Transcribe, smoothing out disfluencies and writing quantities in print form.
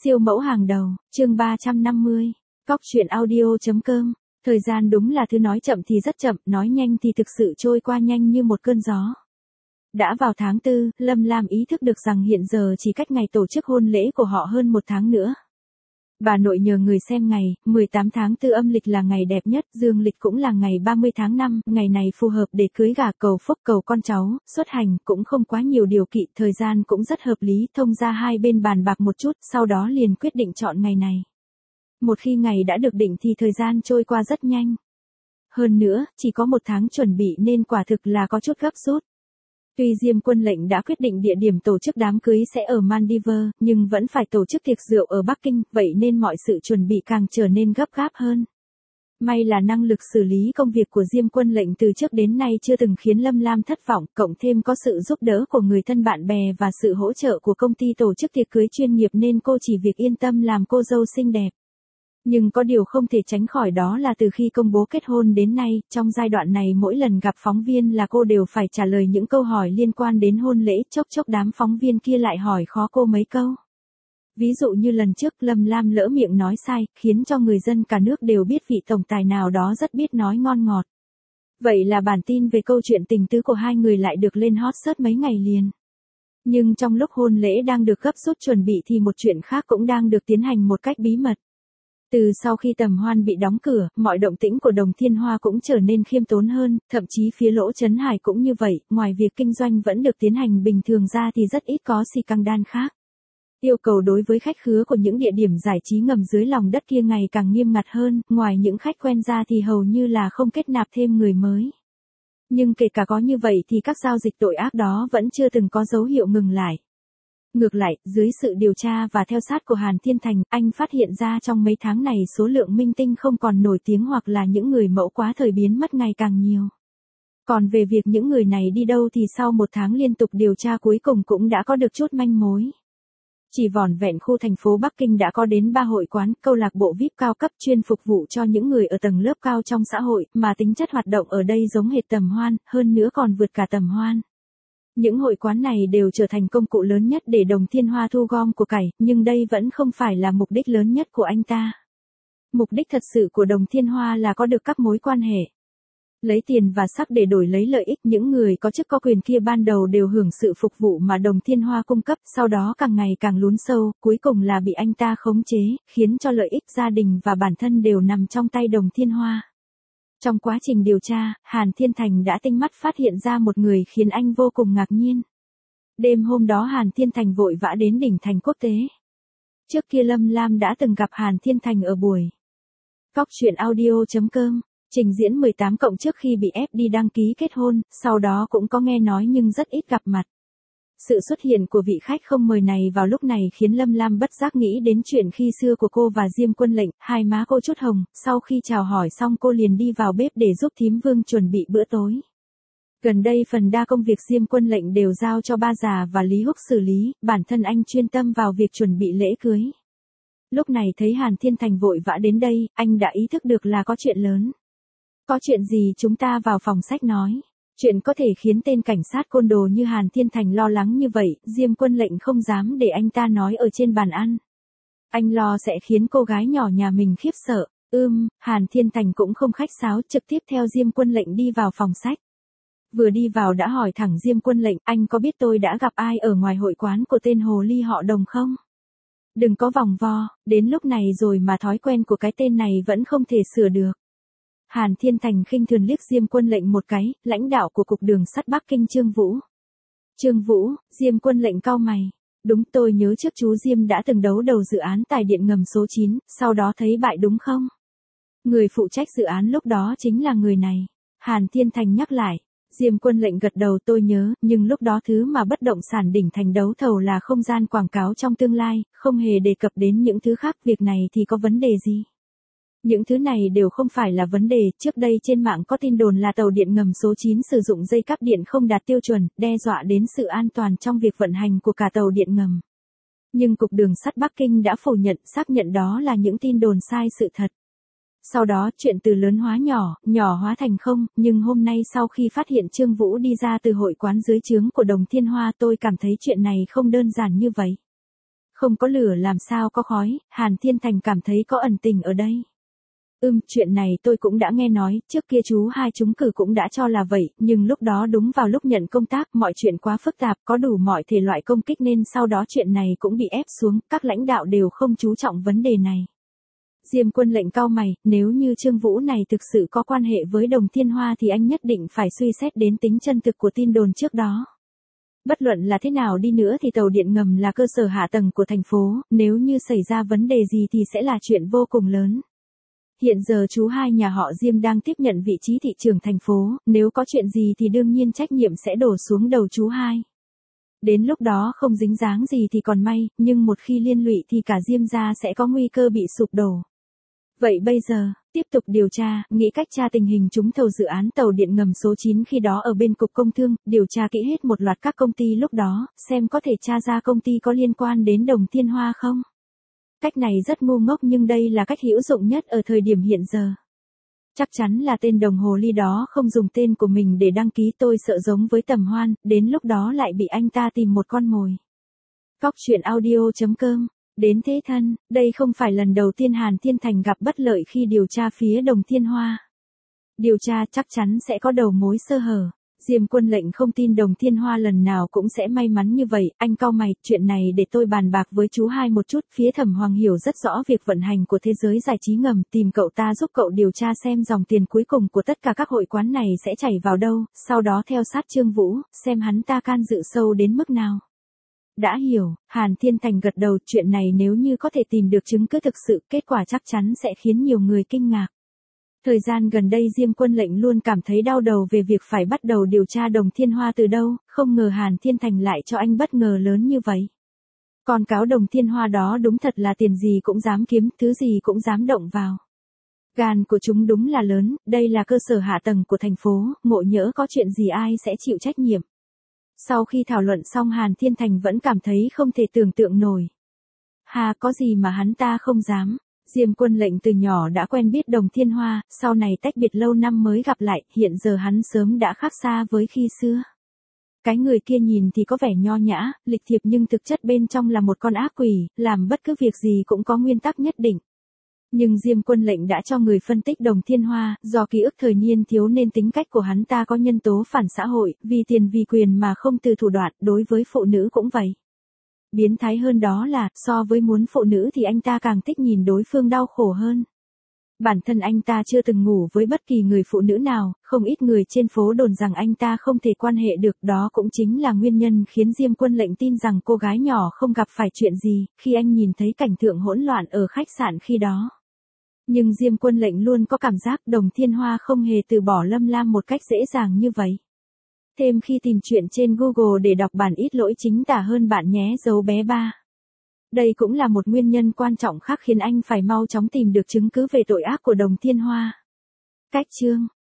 Siêu mẫu hàng đầu, chương 350. Cóc truyện audio.com. Thời gian đúng là thứ nói chậm thì rất chậm, nói nhanh thì thực sự trôi qua nhanh như một cơn gió. Đã vào tháng 4, Lâm Lam ý thức được rằng hiện giờ chỉ cách ngày tổ chức hôn lễ của họ hơn một tháng nữa. Bà nội nhờ người xem ngày, 18 tháng 4 âm lịch là ngày đẹp nhất, dương lịch cũng là ngày 30 tháng 5, ngày này phù hợp để cưới gả, cầu phúc, cầu con cháu, xuất hành, cũng không quá nhiều điều kiện, thời gian cũng rất hợp lý, thông ra hai bên bàn bạc một chút, sau đó liền quyết định chọn ngày này. Một khi ngày đã được định thì thời gian trôi qua rất nhanh. Hơn nữa, chỉ có một tháng chuẩn bị nên quả thực là có chút gấp rút. Tuy Diêm Quân lệnh đã quyết định địa điểm tổ chức đám cưới sẽ ở Maldives, nhưng vẫn phải tổ chức tiệc rượu ở Bắc Kinh, vậy nên mọi sự chuẩn bị càng trở nên gấp gáp hơn. May là năng lực xử lý công việc của Diêm Quân lệnh từ trước đến nay chưa từng khiến Lâm Lam thất vọng, cộng thêm có sự giúp đỡ của người thân bạn bè và sự hỗ trợ của công ty tổ chức tiệc cưới chuyên nghiệp nên cô chỉ việc yên tâm làm cô dâu xinh đẹp. Nhưng có điều không thể tránh khỏi đó là từ khi công bố kết hôn đến nay, trong giai đoạn này mỗi lần gặp phóng viên là cô đều phải trả lời những câu hỏi liên quan đến hôn lễ, chốc chốc đám phóng viên kia lại hỏi khó cô mấy câu. Ví dụ như lần trước Lâm Lam lỡ miệng nói sai, khiến cho người dân cả nước đều biết vị tổng tài nào đó rất biết nói ngon ngọt. Vậy là bản tin về câu chuyện tình tứ của hai người lại được lên hot search mấy ngày liền. Nhưng trong lúc hôn lễ đang được gấp rút chuẩn bị thì một chuyện khác cũng đang được tiến hành một cách bí mật. Từ sau khi Tầm Hoan bị đóng cửa, mọi động tĩnh của Đồng Thiên Hoa cũng trở nên khiêm tốn hơn, thậm chí phía Lỗ Chấn Hải cũng như vậy, ngoài việc kinh doanh vẫn được tiến hành bình thường ra thì rất ít có scandal khác. Yêu cầu đối với khách khứa của những địa điểm giải trí ngầm dưới lòng đất kia ngày càng nghiêm ngặt hơn, ngoài những khách quen ra thì hầu như là không kết nạp thêm người mới. Nhưng kể cả có như vậy thì các giao dịch tội ác đó vẫn chưa từng có dấu hiệu ngừng lại. Ngược lại, dưới sự điều tra và theo sát của Hàn Thiên Thành, anh phát hiện ra trong mấy tháng này số lượng minh tinh không còn nổi tiếng hoặc là những người mẫu quá thời biến mất ngày càng nhiều. Còn về việc những người này đi đâu thì sau một tháng liên tục điều tra cuối cùng cũng đã có được chút manh mối. Chỉ vỏn vẹn khu thành phố Bắc Kinh đã có đến 3 hội quán, câu lạc bộ VIP cao cấp chuyên phục vụ cho những người ở tầng lớp cao trong xã hội, mà tính chất hoạt động ở đây giống hệt Tầm Hoan, hơn nữa còn vượt cả Tầm Hoan. Những hội quán này đều trở thành công cụ lớn nhất để Đồng Thiên Hoa thu gom của cải, nhưng đây vẫn không phải là mục đích lớn nhất của anh ta. Mục đích thật sự của Đồng Thiên Hoa là có được các mối quan hệ. Lấy tiền và sắc để đổi lấy lợi ích, những người có chức có quyền kia ban đầu đều hưởng sự phục vụ mà Đồng Thiên Hoa cung cấp, sau đó càng ngày càng lún sâu, cuối cùng là bị anh ta khống chế, khiến cho lợi ích gia đình và bản thân đều nằm trong tay Đồng Thiên Hoa. Trong quá trình điều tra, Hàn Thiên Thành đã tinh mắt phát hiện ra một người khiến anh vô cùng ngạc nhiên. Đêm hôm đó Hàn Thiên Thành vội vã đến đỉnh thành quốc tế. Trước kia Lâm Lam đã từng gặp Hàn Thiên Thành ở buổi Cóc truyện audio.com, trình diễn 18 cộng trước khi bị ép đi đăng ký kết hôn, sau đó cũng có nghe nói nhưng rất ít gặp mặt. Sự xuất hiện của vị khách không mời này vào lúc này khiến Lâm Lam bất giác nghĩ đến chuyện khi xưa của cô và Diêm Quân lệnh, hai má cô chút hồng, sau khi chào hỏi xong cô liền đi vào bếp để giúp thím Vương chuẩn bị bữa tối. Gần đây phần đa công việc Diêm Quân lệnh đều giao cho ba già và Lý Húc xử lý, bản thân anh chuyên tâm vào việc chuẩn bị lễ cưới. Lúc này thấy Hàn Thiên Thành vội vã đến đây, anh đã ý thức được là có chuyện lớn. Có chuyện gì chúng ta vào phòng sách nói. Chuyện có thể khiến tên cảnh sát côn đồ như Hàn Thiên Thành lo lắng như vậy, Diêm Quân lệnh không dám để anh ta nói ở trên bàn ăn. Anh lo sẽ khiến cô gái nhỏ nhà mình khiếp sợ. Hàn Thiên Thành cũng không khách sáo, trực tiếp theo Diêm Quân lệnh đi vào phòng sách. Vừa đi vào đã hỏi thẳng Diêm Quân lệnh, anh có biết tôi đã gặp ai ở ngoài hội quán của tên hồ ly họ Đồng không? Đừng có vòng vo, đến lúc này rồi mà thói quen của cái tên này vẫn không thể sửa được. Hàn Thiên Thành khinh thường liếc Diêm Quân lệnh một cái, lãnh đạo của cục đường sắt Bắc Kinh Trương Vũ. Trương Vũ, Diêm Quân lệnh cau mày. Đúng, tôi nhớ trước chú Diêm đã từng đấu đầu dự án tài điện ngầm số 9, sau đó thấy bại đúng không? Người phụ trách dự án lúc đó chính là người này. Hàn Thiên Thành nhắc lại. Diêm Quân lệnh gật đầu, tôi nhớ, nhưng lúc đó thứ mà bất động sản đỉnh thành đấu thầu là không gian quảng cáo trong tương lai, không hề đề cập đến những thứ khác, việc này thì có vấn đề gì? Những thứ này đều không phải là vấn đề, trước đây trên mạng có tin đồn là tàu điện ngầm số 9 sử dụng dây cáp điện không đạt tiêu chuẩn, đe dọa đến sự an toàn trong việc vận hành của cả tàu điện ngầm. Nhưng Cục Đường sắt Bắc Kinh đã phủ nhận, xác nhận đó là những tin đồn sai sự thật. Sau đó chuyện từ lớn hóa nhỏ, nhỏ hóa thành không, nhưng hôm nay sau khi phát hiện Trương Vũ đi ra từ hội quán dưới trướng của Đồng Thiên Hoa tôi cảm thấy chuyện này không đơn giản như vậy. Không có lửa làm sao có khói, Hàn Thiên Thành cảm thấy có ẩn tình ở đây. Chuyện này tôi cũng đã nghe nói, trước kia chú hai trúng cử cũng đã cho là vậy, nhưng lúc đó đúng vào lúc nhận công tác, mọi chuyện quá phức tạp, có đủ mọi thể loại công kích nên sau đó chuyện này cũng bị ép xuống, các lãnh đạo đều không chú trọng vấn đề này. Diêm Quân Lệnh cau mày, nếu như Trương Vũ này thực sự có quan hệ với Đồng Thiên Hoa thì anh nhất định phải suy xét đến tính chân thực của tin đồn trước đó. Bất luận là thế nào đi nữa thì tàu điện ngầm là cơ sở hạ tầng của thành phố, nếu như xảy ra vấn đề gì thì sẽ là chuyện vô cùng lớn. Hiện giờ chú hai nhà họ Diêm đang tiếp nhận vị trí thị trưởng thành phố, nếu có chuyện gì thì đương nhiên trách nhiệm sẽ đổ xuống đầu chú hai. Đến lúc đó không dính dáng gì thì còn may, nhưng một khi liên lụy thì cả Diêm gia sẽ có nguy cơ bị sụp đổ. Vậy bây giờ, tiếp tục điều tra, nghĩ cách tra tình hình trúng thầu dự án tàu điện ngầm số 9 khi đó ở bên Cục Công Thương, điều tra kỹ hết một loạt các công ty lúc đó, xem có thể tra ra công ty có liên quan đến Đồng Thiên Hoa không. Cách này rất ngu ngốc nhưng đây là cách hữu dụng nhất ở thời điểm hiện giờ. Chắc chắn là tên đồng hồ ly đó không dùng tên của mình để đăng ký, tôi sợ giống với Tầm Hoan, đến lúc đó lại bị anh ta tìm một con mồi. Cóc truyện audio.com. Đến thế thân, đây không phải lần đầu tiên Hàn Thiên Thành gặp bất lợi khi điều tra phía Đồng Thiên Hoa. Điều tra chắc chắn sẽ có đầu mối sơ hở. Diêm Quân Lệnh không tin Đồng Thiên Hoa lần nào cũng sẽ may mắn như vậy, anh cau mày, chuyện này để tôi bàn bạc với chú hai một chút, phía Thẩm Hoàng hiểu rất rõ việc vận hành của thế giới giải trí ngầm, tìm cậu ta giúp cậu điều tra xem dòng tiền cuối cùng của tất cả các hội quán này sẽ chảy vào đâu, sau đó theo sát Trương Vũ, xem hắn ta can dự sâu đến mức nào. Đã hiểu, Hàn Thiên Thành gật đầu, chuyện này nếu như có thể tìm được chứng cứ thực sự, kết quả chắc chắn sẽ khiến nhiều người kinh ngạc. Thời gian gần đây Diêm Quân Lệnh luôn cảm thấy đau đầu về việc phải bắt đầu điều tra Đồng Thiên Hoa từ đâu, không ngờ Hàn Thiên Thành lại cho anh bất ngờ lớn như vậy. Con cáo Đồng Thiên Hoa đó đúng thật là tiền gì cũng dám kiếm, thứ gì cũng dám động vào. Gan của chúng đúng là lớn, đây là cơ sở hạ tầng của thành phố, ngộ nhỡ có chuyện gì ai sẽ chịu trách nhiệm. Sau khi thảo luận xong Hàn Thiên Thành vẫn cảm thấy không thể tưởng tượng nổi. Hà, có gì mà hắn ta không dám. Diêm Quân Lệnh từ nhỏ đã quen biết Đồng Thiên Hoa, sau này tách biệt lâu năm mới gặp lại, hiện giờ hắn sớm đã khác xa với khi xưa. Cái người kia nhìn thì có vẻ nho nhã, lịch thiệp nhưng thực chất bên trong là một con ác quỷ, làm bất cứ việc gì cũng có nguyên tắc nhất định. Nhưng Diêm Quân Lệnh đã cho người phân tích Đồng Thiên Hoa, do ký ức thời niên thiếu nên tính cách của hắn ta có nhân tố phản xã hội, vì tiền vì quyền mà không từ thủ đoạn, đối với phụ nữ cũng vậy. Biến thái hơn đó là, so với muốn phụ nữ thì anh ta càng thích nhìn đối phương đau khổ hơn. Bản thân anh ta chưa từng ngủ với bất kỳ người phụ nữ nào, không ít người trên phố đồn rằng anh ta không thể quan hệ được, đó cũng chính là nguyên nhân khiến Diêm Quân Lệnh tin rằng cô gái nhỏ không gặp phải chuyện gì, khi anh nhìn thấy cảnh tượng hỗn loạn ở khách sạn khi đó. Nhưng Diêm Quân Lệnh luôn có cảm giác Đồng Thiên Hoa không hề từ bỏ Lâm Lam một cách dễ dàng như vậy. Thêm khi tìm chuyện trên Google để đọc bản ít lỗi chính tả hơn bạn nhé dấu bé ba. Đây cũng là một nguyên nhân quan trọng khác khiến anh phải mau chóng tìm được chứng cứ về tội ác của Đồng Thiên Hoa. Cách chương